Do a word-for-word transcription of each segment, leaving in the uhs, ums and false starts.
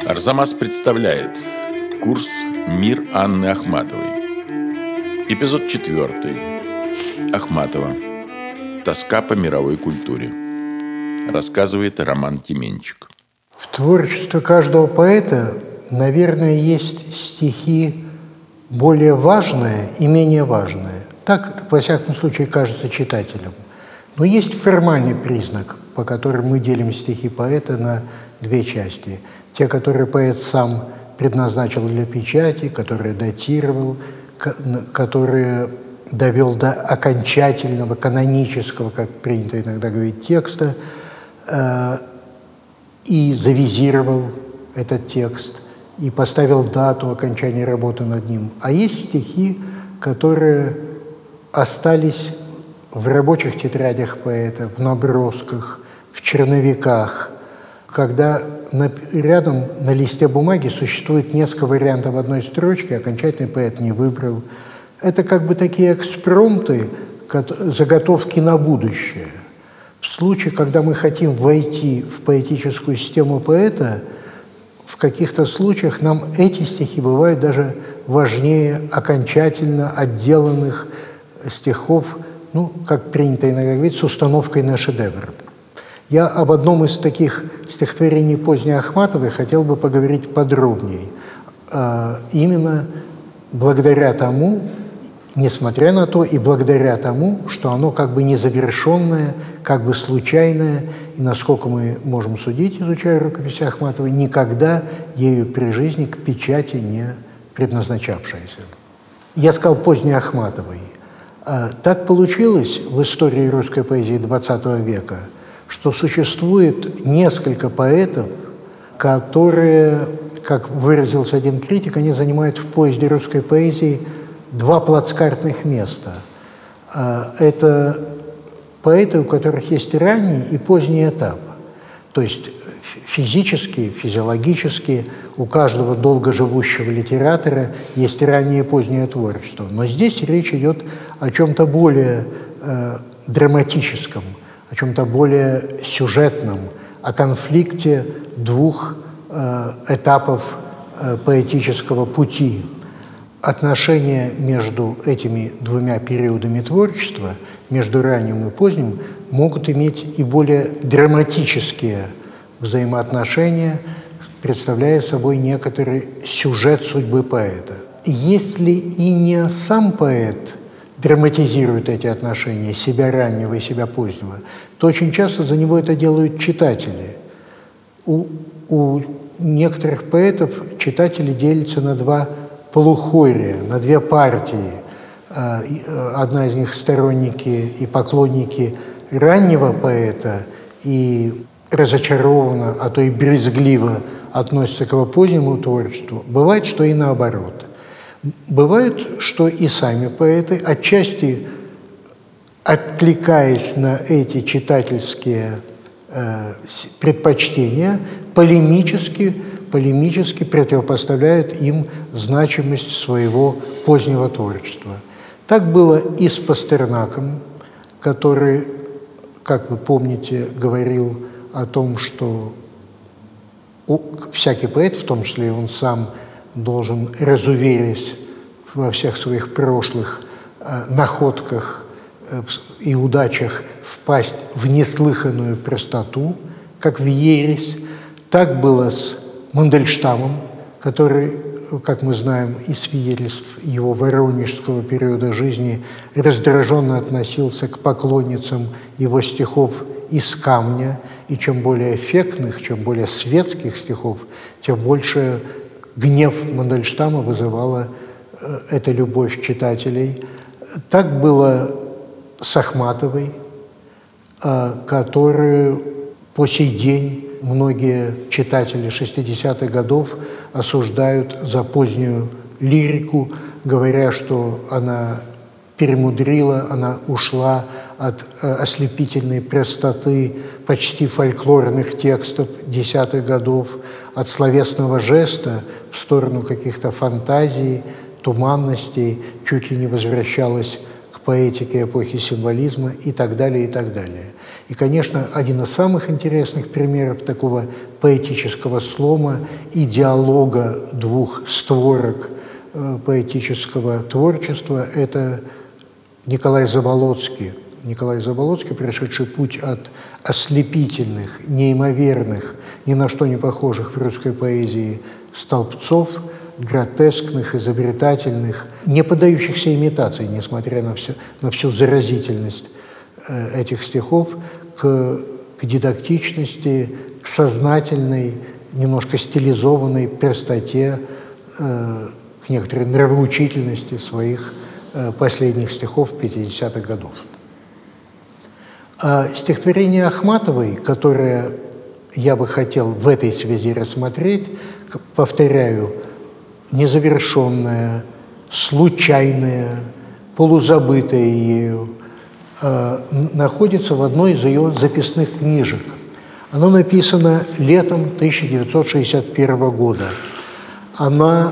Арзамас представляет курс «Мир» Анны Ахматовой. Эпизод четвертый. Ахматова. Тоска по мировой культуре. Рассказывает Роман Тименчик. В творчестве каждого поэта, наверное, есть стихи более важные и менее важные. Так, во всяком случае, кажется читателям. Но есть формальный признак, по которому мы делим стихи поэта на две части. Те, которые поэт сам предназначил для печати, которые датировал, которые довел до окончательного, канонического, как принято иногда говорить, текста, э, и завизировал этот текст, и поставил дату окончания работы над ним. А есть стихи, которые остались в рабочих тетрадях поэта, в набросках, в черновиках, когда на, рядом на листе бумаги существует несколько вариантов одной строчки, окончательный поэт не выбрал. Это как бы такие экспромты, заготовки на будущее. В случае, когда мы хотим войти в поэтическую систему поэта, в каких-то случаях нам эти стихи бывают даже важнее окончательно отделанных стихов, ну, как принято иногда говорить, с установкой на шедевр. Я об одном из таких стихотворений поздней Ахматовой хотел бы поговорить подробнее. А, именно благодаря тому, несмотря на то и благодаря тому, что оно как бы незавершенное, как бы случайное, и, насколько мы можем судить, изучая рукописи Ахматовой, никогда ею при жизни к печати не предназначавшееся. Я сказал поздней Ахматовой. А, так получилось в истории русской поэзии двадцатого века, что существует несколько поэтов, которые, как выразился один критик, они занимают в поезде русской поэзии два плацкартных места. Это поэты, у которых есть ранний и поздний этап. То есть физически, физиологически у каждого долгоживущего литератора есть раннее и позднее творчество. Но здесь речь идет о чем-то более э, драматическом, о чем-то более сюжетном, о конфликте двух э, этапов э, поэтического пути. Отношения между этими двумя периодами творчества, между ранним и поздним, могут иметь и более драматические взаимоотношения, представляя собой некоторый сюжет судьбы поэта. Если и не сам поэт драматизирует эти отношения, себя раннего и себя позднего, то очень часто за него это делают читатели. У, у некоторых поэтов читатели делятся на два полухория, на две партии. Одна из них сторонники и поклонники раннего поэта и разочарованно, а то и брезгливо относятся к его позднему творчеству. Бывает, что и наоборот. Бывает, что и сами поэты, отчасти откликаясь на эти читательские э, предпочтения, полемически, полемически противопоставляют им значимость своего позднего творчества. Так было и с Пастернаком, который, как вы помните, говорил о том, что всякий поэт, в том числе и он сам, должен, разуверясь во всех своих прошлых э, находках э, и удачах, впасть в неслыханную простоту, как в ересь. Так было с Мандельштамом, который, как мы знаем из свидетельств его воронежского периода жизни, раздраженно относился к поклонницам его стихов из камня, и чем более эффектных, чем более светских стихов, тем больше гнев Мандельштама вызывала э, эта любовь читателей. Так было с Ахматовой, э, которую по сей день многие читатели шестидесятых годов осуждают за позднюю лирику, говоря, что она перемудрила, она ушла от э, ослепительной простоты почти фольклорных текстов десятых годов, от словесного жеста в сторону каких-то фантазий, туманностей, чуть ли не возвращалась к поэтике эпохи символизма и так далее, и так далее. И, конечно, один из самых интересных примеров такого поэтического слома и диалога двух створок э, поэтического творчества – это Николай Заболоцкий. Николай Заболоцкий, прошедший путь от ослепительных, неимоверных, ни на что не похожих в русской поэзии столбцов, гротескных, изобретательных, не поддающихся имитации, несмотря на всю, на всю заразительность э, этих стихов, к, к дидактичности, к сознательной, немножко стилизованной простоте, э, к некоторой нравоучительности своих э, последних стихов пятидесятых годов. А стихотворение Ахматовой, которое я бы хотел в этой связи рассмотреть, повторяю, незавершенное, случайное, полузабытое ею, э, находится в одной из ее записных книжек. Оно написано летом тысяча девятьсот шестьдесят первого года. Она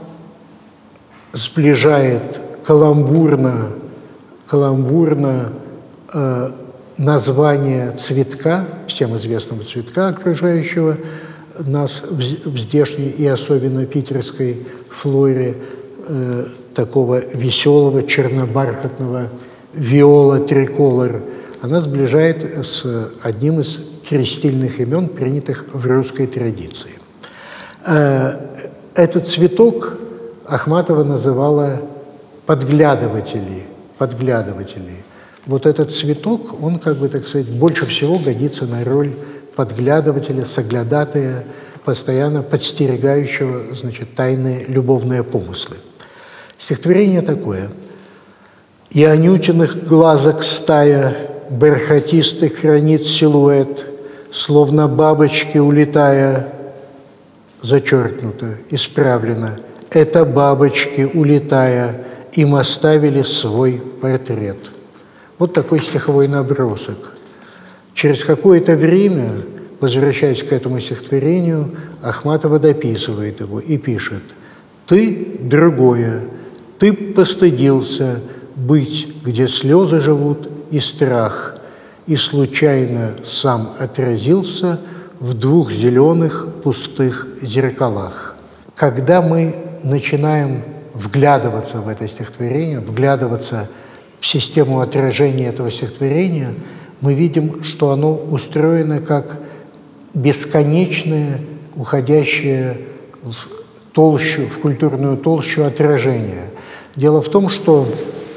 сближает каламбурно, каламбурно э, название цветка, всем известного цветка, окружающего нас в здешней и особенно питерской флоре, э, такого веселого чернобархатного виола триколор, она сближает с одним из крестильных имен, принятых в русской традиции. Э, этот цветок Ахматова называла подглядыватели, подглядыватели. Вот этот цветок, он, как бы, так сказать, больше всего годится на роль подглядывателя, соглядатая, постоянно подстерегающего, значит, тайные любовные помыслы. Стихотворение такое. «И анютиных глазок стая бархатистый хранит силуэт, словно бабочки, улетая, зачеркнуто, исправлено, это бабочки, улетая, им оставили свой портрет». Вот такой стиховой набросок. Через какое-то время, возвращаясь к этому стихотворению, Ахматова дописывает его и пишет: «Ты другое, ты постыдился быть, где слезы живут и страх, и случайно сам отразился в двух зеленых пустых зеркалах». Когда мы начинаем вглядываться в это стихотворение, вглядываться в систему отражения этого стихотворения, мы видим, что оно устроено как бесконечное, уходящее в толщу, в культурную толщу отражение. Дело в том, что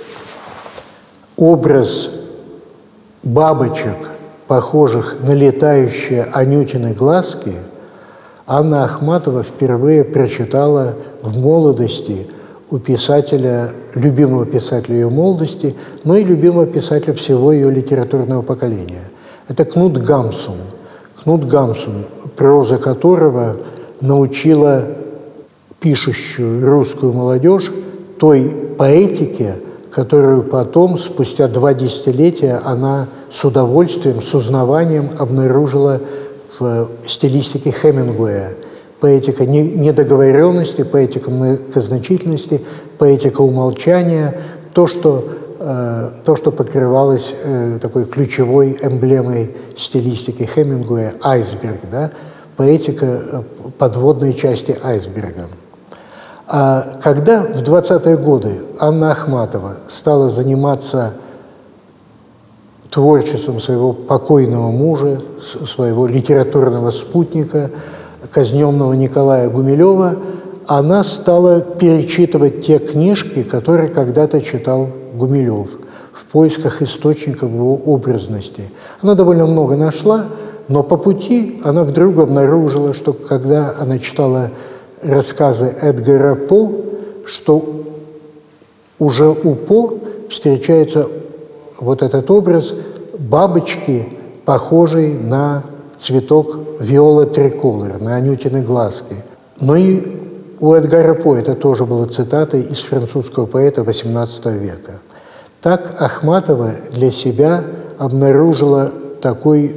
образ бабочек, похожих на летающие анютины глазки, Анна Ахматова впервые прочитала в молодости у писателя, любимого писателя ее молодости, но и любимого писателя всего ее литературного поколения. Это Кнут Гамсун. Кнут Гамсун, проза которого научила пишущую русскую молодежь той поэтике, которую потом, спустя два десятилетия, она с удовольствием, с узнаванием обнаружила в стилистике Хемингуэя. Поэтика недоговоренности, поэтика многозначительности, поэтика умолчания, то, что, э, то, что покрывалось э, такой ключевой эмблемой стилистики Хемингуэя – айсберг, да? Поэтика подводной части айсберга. А когда в двадцатые годы Анна Ахматова стала заниматься творчеством своего покойного мужа, своего литературного спутника, казненного Николая Гумилева, она стала перечитывать те книжки, которые когда-то читал Гумилев, в поисках источников его образности. Она довольно много нашла, но по пути она вдруг обнаружила, что когда она читала рассказы Эдгара По, что уже у По встречается вот этот образ бабочки, похожей на цветок виола триколор, на анютины глазки. Но и у Эдгара По это тоже было цитатой из французского поэта восемнадцатого века. Так Ахматова для себя обнаружила такой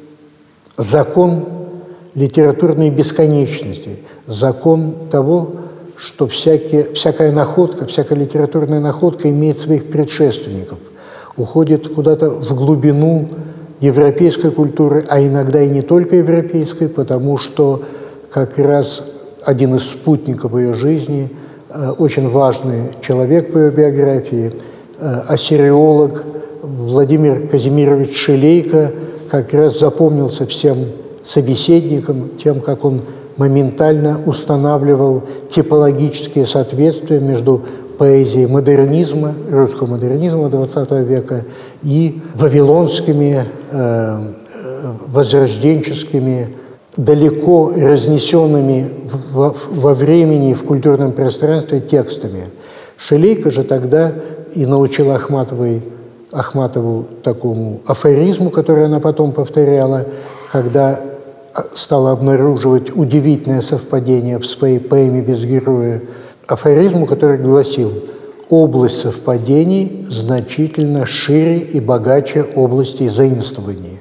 закон литературной бесконечности, закон того, что всякие, всякая находка, всякая литературная находка имеет своих предшественников, уходит куда-то в глубину европейской культуры, а иногда и не только европейской, потому что как раз один из спутников ее жизни, очень важный человек по ее биографии, ассириолог Владимир Казимирович Шилейко, как раз запомнился всем собеседникам тем, как он моментально устанавливал типологические соответствия между поэзией модернизма, русского модернизма двадцатого века и вавилонскими, э, возрожденческими, далеко разнесенными во, во времени и в культурном пространстве текстами. Шилейко же тогда и научил Ахматовой, Ахматову такому афоризму, который она потом повторяла, когда стала обнаруживать удивительное совпадение в своей поэме «Без героя», афоризму, который гласил: «Область совпадений значительно шире и богаче области заимствований».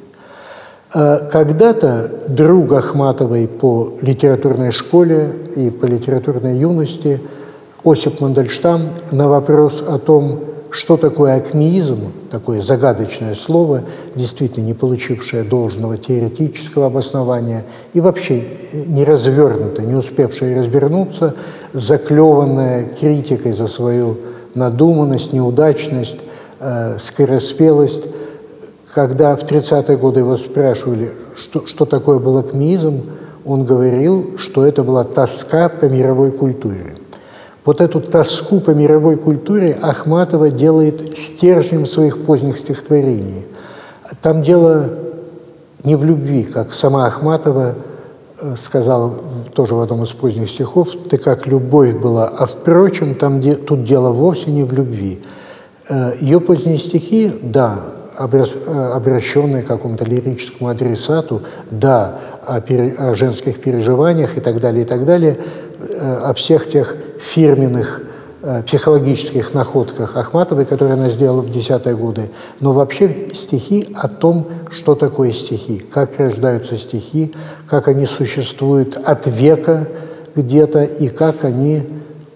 Когда-то друг Ахматовой по литературной школе и по литературной юности Осип Мандельштам на вопрос о том, что такое акмеизм, такое загадочное слово, действительно не получившее должного теоретического обоснования и вообще не развернутое, не успевшее развернуться, заклеванное критикой за свою надуманность, неудачность, э, скороспелость. Когда в тридцатые годы его спрашивали, что, что такое был акмеизм, он говорил, что это была тоска по мировой культуре. Вот эту тоску по мировой культуре Ахматова делает стержнем своих поздних стихотворений. Там дело не в любви, как сама Ахматова сказала тоже в одном из поздних стихов: «Ты как любовь была, а впрочем, там, де, тут дело вовсе не в любви». Ее поздние стихи, да, обращенные к какому-то лирическому адресату, да, о, пере, о женских переживаниях и так далее, и так далее, о всех тех фирменных э, психологических находках Ахматовой, которые она сделала в десятые годы, но вообще стихи о том, что такое стихи, как рождаются стихи, как они существуют от века где-то и как они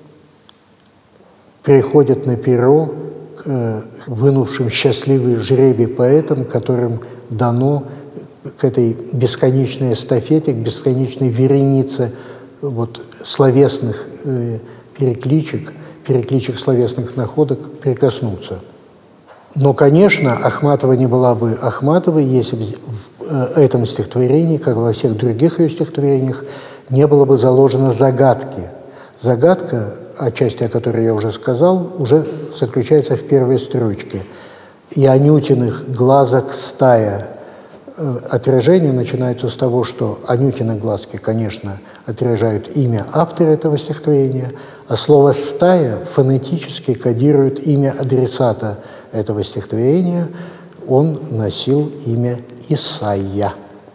приходят на перо к э, вынувшим счастливый жребий поэтам, которым дано к этой бесконечной эстафете, к бесконечной веренице вот, словесных э, перекличек, перекличек словесных находок прикоснуться. Но, конечно, Ахматова не была бы Ахматовой, если бы в этом стихотворении, как во всех других ее стихотворениях, не было бы заложено загадки. Загадка, о части о которой я уже сказал, уже заключается в первой строчке. «И Анютиных глазок стая». Отражение начинается с того, что Анютины глазки, конечно, отражают имя автора этого стихотворения, а слово «стая» фонетически кодирует имя адресата этого стихотворения. Он носил имя Исайя.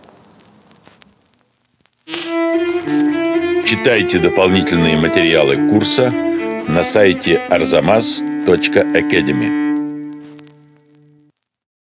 Читайте дополнительные материалы курса на сайте арзамас точка академи.